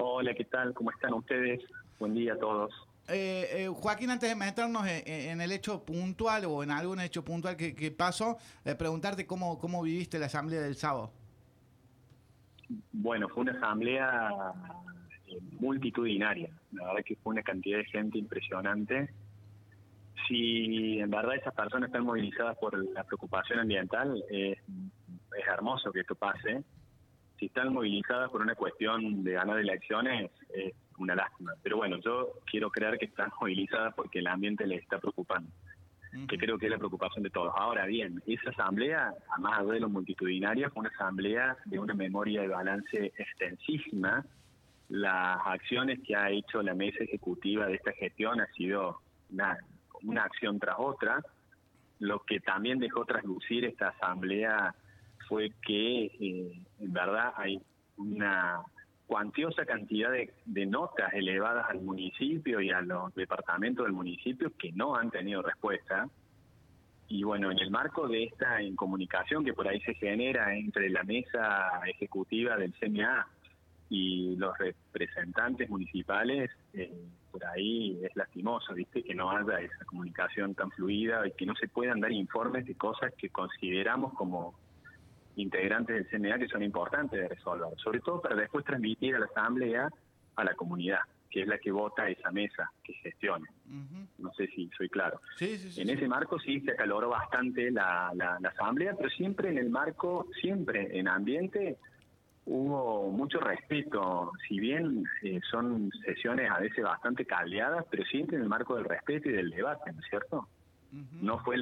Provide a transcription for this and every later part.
Hola, ¿qué tal? ¿Cómo están ustedes? Buen día a todos. Joaquín, antes de meternos en el hecho puntual o en algún hecho puntual que pasó, preguntarte cómo viviste la asamblea del sábado. Bueno, fue una asamblea multitudinaria. La verdad que fue una cantidad de gente impresionante. Si en verdad esas personas están movilizadas por la preocupación ambiental, es hermoso que esto pase. Si están movilizadas por una cuestión de ganar elecciones, es una lástima. Pero bueno, yo quiero creer que están movilizadas porque el ambiente les está preocupando, que creo que es la preocupación de todos. Ahora bien, esa asamblea, a más allá de lo multitudinaria, fue una asamblea de una memoria de balance extensísima. Las acciones que ha hecho la mesa ejecutiva de esta gestión ha sido una acción tras otra. Lo que también dejó traslucir esta asamblea fue que en verdad hay una cuantiosa cantidad de notas elevadas al municipio y a los departamentos del municipio que no han tenido respuesta. Y bueno, en el marco de esta incomunicación que por ahí se genera entre la mesa ejecutiva del CNA y los representantes municipales, por ahí es lastimoso, ¿viste? Que no haya esa comunicación tan fluida y que no se puedan dar informes de cosas que consideramos como integrantes del CNA que son importantes de resolver, sobre todo para después transmitir a la asamblea a la comunidad, que es la que vota esa mesa que gestione. No sé si soy claro. Sí. En ese marco sí se acaloró bastante la asamblea, pero siempre en el marco, siempre en ambiente hubo mucho respeto, si bien son sesiones a veces bastante cableadas, pero siempre en el marco del respeto y del debate, ¿no es cierto? No fue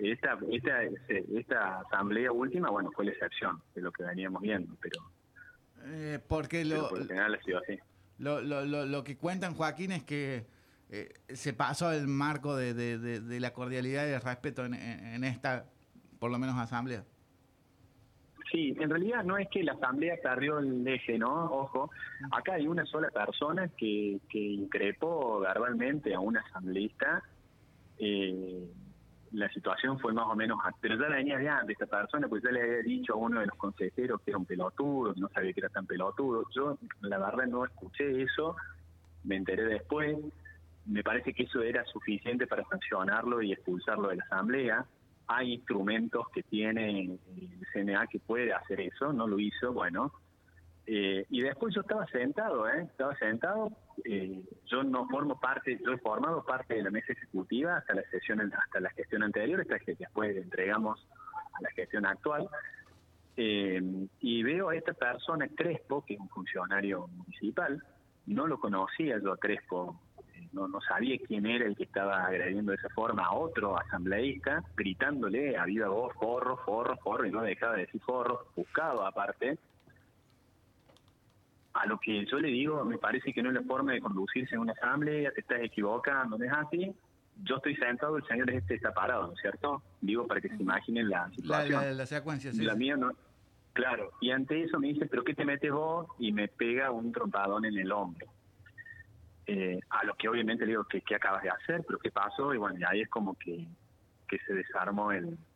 esta asamblea última, bueno, fue la excepción de lo que veníamos viendo, pero Porque por lo general ha sido así. lo que cuentan, Joaquín, es que se pasó el marco de la cordialidad y el respeto en esta, por lo menos, asamblea. Sí, en realidad no es que la asamblea perdió el eje, ¿no? Ojo, acá hay una sola persona que increpó verbalmente a un asambleísta. La situación fue más o menos, pero ya la venía de antes esta persona, pues ya le había dicho a uno de los consejeros que era un pelotudo, que no sabía que era tan pelotudo. Yo, la verdad, no escuché eso, me enteré después. Me parece que eso era suficiente para sancionarlo y expulsarlo de la asamblea. Hay instrumentos que tiene el CNA que puede hacer eso, no lo hizo, bueno. Y después yo estaba sentado, yo no formo parte, yo he formado parte de la mesa ejecutiva hasta la gestión anterior, hasta que después entregamos a la gestión actual. Y veo a esta persona, Crespo, que es un funcionario municipal. No lo conocía yo a Crespo, no sabía quién era el que estaba agrediendo de esa forma a otro asambleísta, gritándole a viva voz, forro, y no dejaba de decir forro, buscaba aparte. A lo que yo le digo, me parece que no es la forma de conducirse en una asamblea, te estás equivocando, no es así. Yo estoy sentado, el señor está parado, ¿no es cierto? Digo, para que se imaginen la situación. La secuencia, sí. La mía no. Claro, y ante eso me dice, ¿pero qué te metes vos? Y me pega un trompadón en el hombro. A lo que obviamente le digo, ¿qué acabas de hacer? ¿Pero qué pasó? Y bueno, y ahí es como que se desarmó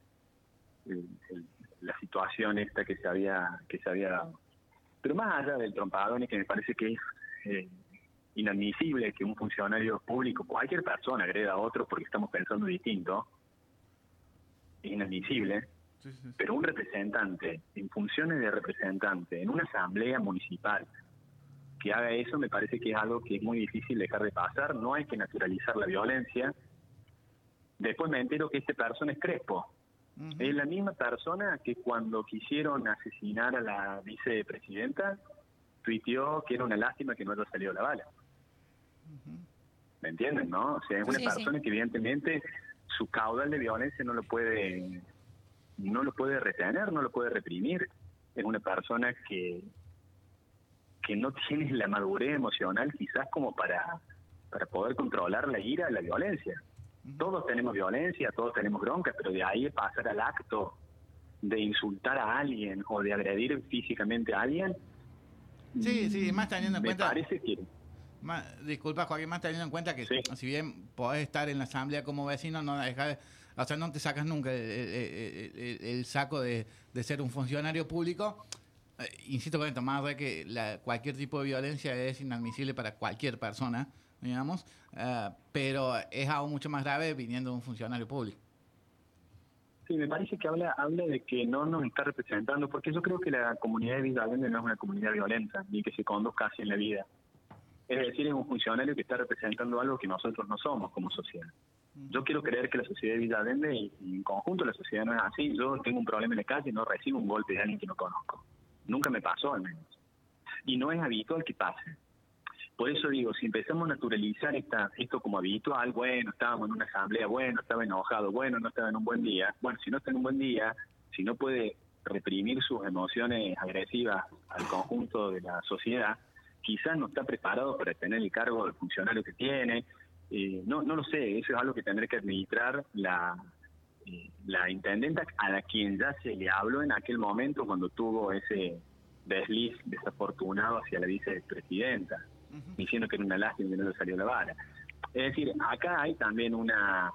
la situación esta que se había dado. Pero más allá del trompadón, que me parece que es inadmisible que un funcionario público, cualquier persona, agreda a otro porque estamos pensando distinto, es inadmisible. Sí. Pero un representante, en funciones de representante, en una asamblea municipal, que haga eso, me parece que es algo que es muy difícil dejar de pasar. No hay que naturalizar la violencia. Después me entero que esta persona es Crespo. Es la misma persona que cuando quisieron asesinar a la vicepresidenta, tuiteó que era una lástima que no haya salido la bala. ¿Me entienden, no? O sea, es una persona que evidentemente su caudal de violencia no lo puede retener, no lo puede reprimir. Es una persona que no tiene la madurez emocional quizás como para poder controlar la ira, la violencia. Todos tenemos violencia, todos tenemos bronca, pero de ahí pasar al acto de insultar a alguien o de agredir físicamente a alguien. Sí, más teniendo en cuenta. Me parece que. Disculpa, Joaquín, más teniendo en cuenta que si bien podés estar en la asamblea como vecino, no te sacas nunca el saco de ser un funcionario público. insisto con esto, más allá de que cualquier tipo de violencia es inadmisible para cualquier persona, digamos, pero es aún mucho más grave viniendo de un funcionario público. Sí, me parece que habla de que no nos está representando, porque yo creo que la comunidad de Villa Allende no es una comunidad violenta, ni que se conduzca así en la vida. Es decir, es un funcionario que está representando algo que nosotros no somos como sociedad. Yo quiero creer que la sociedad de Villa Allende y en conjunto la sociedad no es así. Yo tengo un problema en la calle y no recibo un golpe de alguien que no conozco. Nunca me pasó, al menos. Y no es habitual que pase. Por eso digo, si empezamos a naturalizar esto como habitual, bueno, estábamos en una asamblea, bueno, estaba enojado, bueno, no estaba en un buen día. Bueno, si no está en un buen día, si no puede reprimir sus emociones agresivas al conjunto de la sociedad, quizás no está preparado para tener el cargo del funcionario que tiene. No lo sé, eso es algo que tendrá que administrar la intendenta, a la quien ya se le habló en aquel momento cuando tuvo ese desliz desafortunado hacia la vicepresidenta, diciendo que era una lástima que no le salió la vara. Es decir, acá hay también una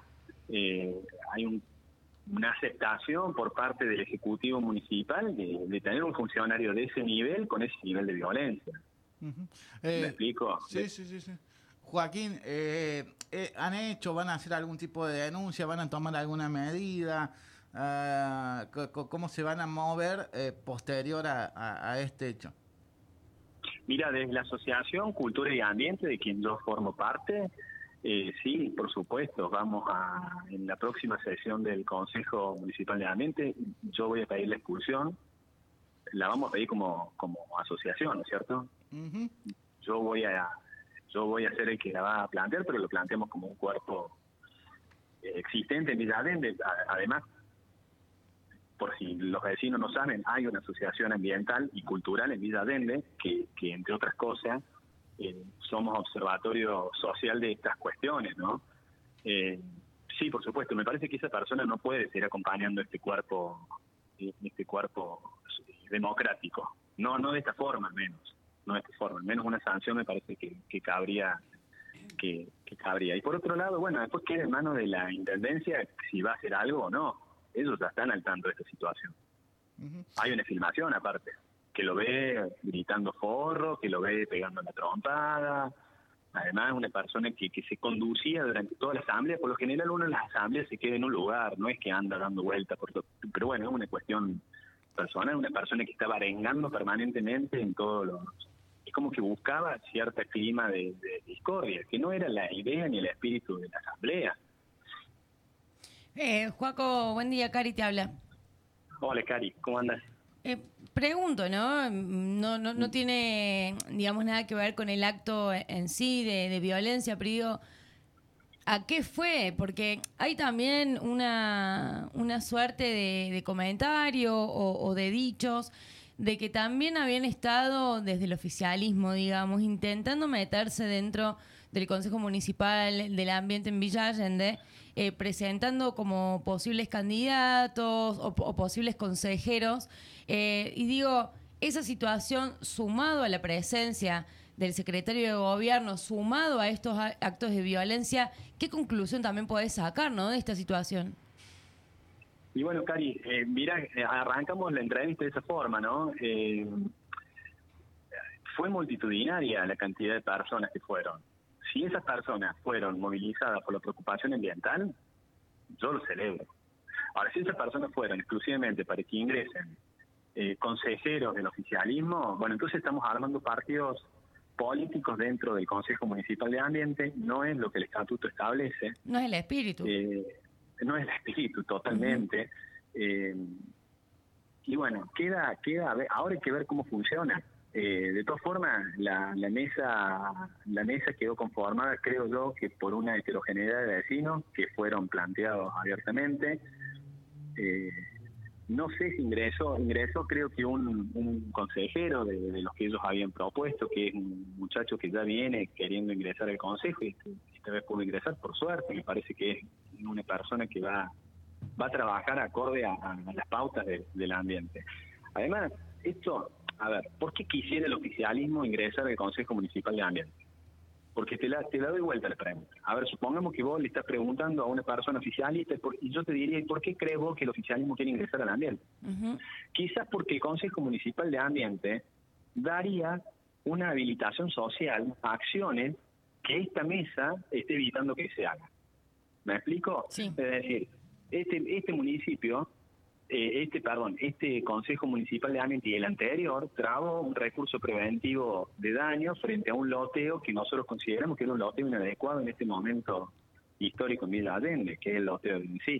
aceptación por parte del Ejecutivo Municipal de tener un funcionario de ese nivel con ese nivel de violencia. ¿Me explico? Sí. Joaquín, van a hacer algún tipo de denuncia, van a tomar alguna medida? ¿Cómo se van a mover posterior a este hecho? Mira, desde la Asociación Cultura y Ambiente, de quien yo formo parte, sí, por supuesto, en la próxima sesión del Consejo Municipal de Ambiente, yo voy a pedir la expulsión, la vamos a pedir como asociación, ¿no es cierto? Uh-huh. Yo voy a ser el que la va a plantear, pero lo planteamos como un cuerpo existente en Villa Allende. Además, por si los vecinos no saben, hay una asociación ambiental y cultural en Villa Allende que entre otras cosas, somos observatorio social de estas cuestiones, ¿no? Sí, por supuesto, me parece que esa persona no puede seguir acompañando este cuerpo democrático. No de esta forma, al menos. No de esta forma, al menos una sanción me parece que cabría. Que cabría. Y por otro lado, bueno, después queda en manos de la Intendencia si va a hacer algo o no. Ellos ya están al tanto de esta situación. Uh-huh. Hay una filmación aparte, que lo ve gritando forro, que lo ve pegando la trompada. Además, una persona que se conducía durante toda la asamblea. Por lo general, uno en las asambleas se queda en un lugar, no es que anda dando vueltas por todo. Pero bueno, es una cuestión personal, una persona que estaba arengando permanentemente en todos los... Es como que buscaba cierto clima de discordia, que no era la idea ni el espíritu de la asamblea. Joaco, buen día, Cari te habla. Hola, Cari, ¿cómo andas? Pregunto, ¿no? No tiene, digamos, nada que ver con el acto en sí de violencia, pero digo, ¿a qué fue? Porque hay también una suerte de comentario o de dichos de que también habían estado desde el oficialismo, digamos, intentando meterse dentro del Consejo Municipal del Ambiente en Villa Allende, presentando como posibles candidatos o posibles consejeros. Y digo, esa situación, sumado a la presencia del secretario de Gobierno, sumado a estos actos de violencia, ¿qué conclusión también podés sacar, ¿no?, de esta situación? Y bueno, Cari, mira, arrancamos la entrevista de esa forma, ¿no? Fue multitudinaria la cantidad de personas que fueron. Si esas personas fueron movilizadas por la preocupación ambiental, yo lo celebro. Ahora, si esas personas fueron exclusivamente para que ingresen consejeros del oficialismo, bueno, entonces estamos armando partidos políticos dentro del Consejo Municipal de Ambiente, no es lo que el estatuto establece. No es el espíritu. No es el espíritu, totalmente. Y bueno, queda ahora hay que ver cómo funciona. De todas formas, la mesa quedó conformada, creo yo, que por una heterogeneidad de vecinos que fueron planteados abiertamente. No sé si ingresó creo que un consejero de los que ellos habían propuesto, que es un muchacho que ya viene queriendo ingresar al consejo y esta vez pudo ingresar, por suerte. Me parece que es una persona que va a trabajar acorde a las pautas del ambiente. Además, esto, a ver, ¿por qué quisiera el oficialismo ingresar al Consejo Municipal de Ambiente? Porque te la doy vuelta la pregunta. A ver, supongamos que vos le estás preguntando a una persona oficialista y yo te diría, ¿y por qué crees vos que el oficialismo quiere ingresar al ambiente? Ujú. Quizás porque el Consejo Municipal de Ambiente daría una habilitación social a acciones que esta mesa esté evitando que se hagan. ¿Me explico? Sí. Es decir, este municipio, este Consejo Municipal de Ambiente y el anterior trabó un recurso preventivo de daño frente a un loteo que nosotros consideramos que era un loteo inadecuado en este momento histórico en Villa Allende, que es el loteo en sí.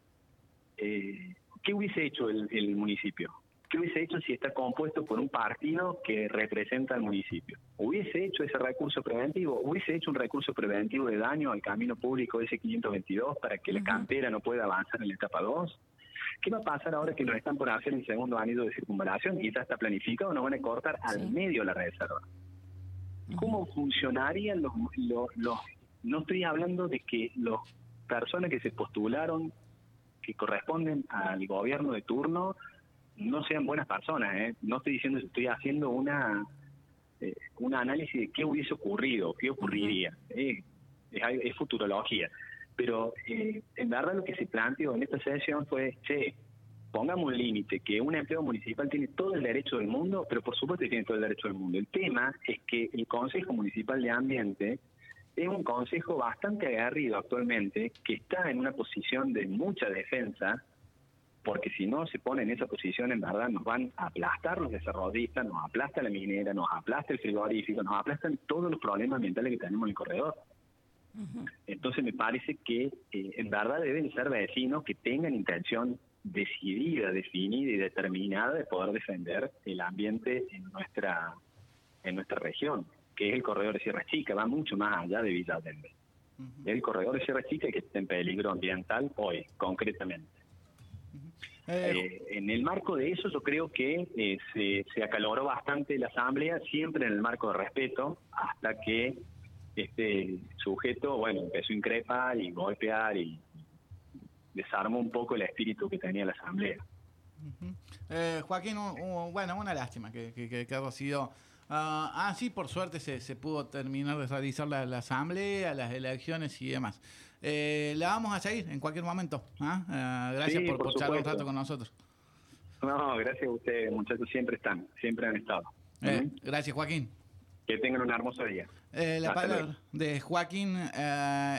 ¿Qué hubiese hecho el municipio? ¿Qué hubiese hecho si está compuesto por un partido que representa al municipio? ¿Hubiese hecho ese recurso preventivo? ¿Hubiese hecho un recurso preventivo de daño al camino público S522 para que la cantera no pueda avanzar en la etapa 2? ¿Qué va a pasar ahora que nos están por hacer el segundo anillo de circunvalación y ya está planificado? Nos van a cortar al medio la reserva. ¿Cómo funcionarían los... No estoy hablando de que las personas que se postularon, que corresponden al gobierno de turno, no sean buenas personas, ¿eh? No estoy diciendo, estoy haciendo un análisis de qué hubiese ocurrido, qué ocurriría. Es futurología. Pero en verdad lo que se planteó en esta sesión fue, pongamos un límite, que un empleado municipal tiene todo el derecho del mundo, pero por supuesto que tiene todo el derecho del mundo. El tema es que el Consejo Municipal de Ambiente es un consejo bastante aguerrido actualmente, que está en una posición de mucha defensa, porque si no se pone en esa posición, en verdad nos van a aplastar los desarrollistas, nos aplasta la minera, nos aplasta el frigorífico, nos aplastan todos los problemas ambientales que tenemos en el corredor. Entonces me parece que en verdad deben ser vecinos que tengan intención decidida, definida y determinada de poder defender el ambiente en nuestra región, que es el corredor de Sierra Chica, va mucho más allá de Villa Allende. El corredor de Sierra Chica que está en peligro ambiental hoy, concretamente. En el marco de eso yo creo que se acaloró bastante la asamblea, siempre en el marco de respeto, hasta que este sujeto, empezó a increpar y golpear y desarmó un poco el espíritu que tenía la asamblea. Joaquín, una lástima que haya sido... sí, por suerte se pudo terminar de realizar la asamblea, las elecciones y demás. La vamos a seguir en cualquier momento. Gracias Sí, por charlar un rato con nosotros. No, gracias a ustedes, muchachos, siempre han estado. Gracias, Joaquín. Que tengan un hermoso día. La palabra de Joaquín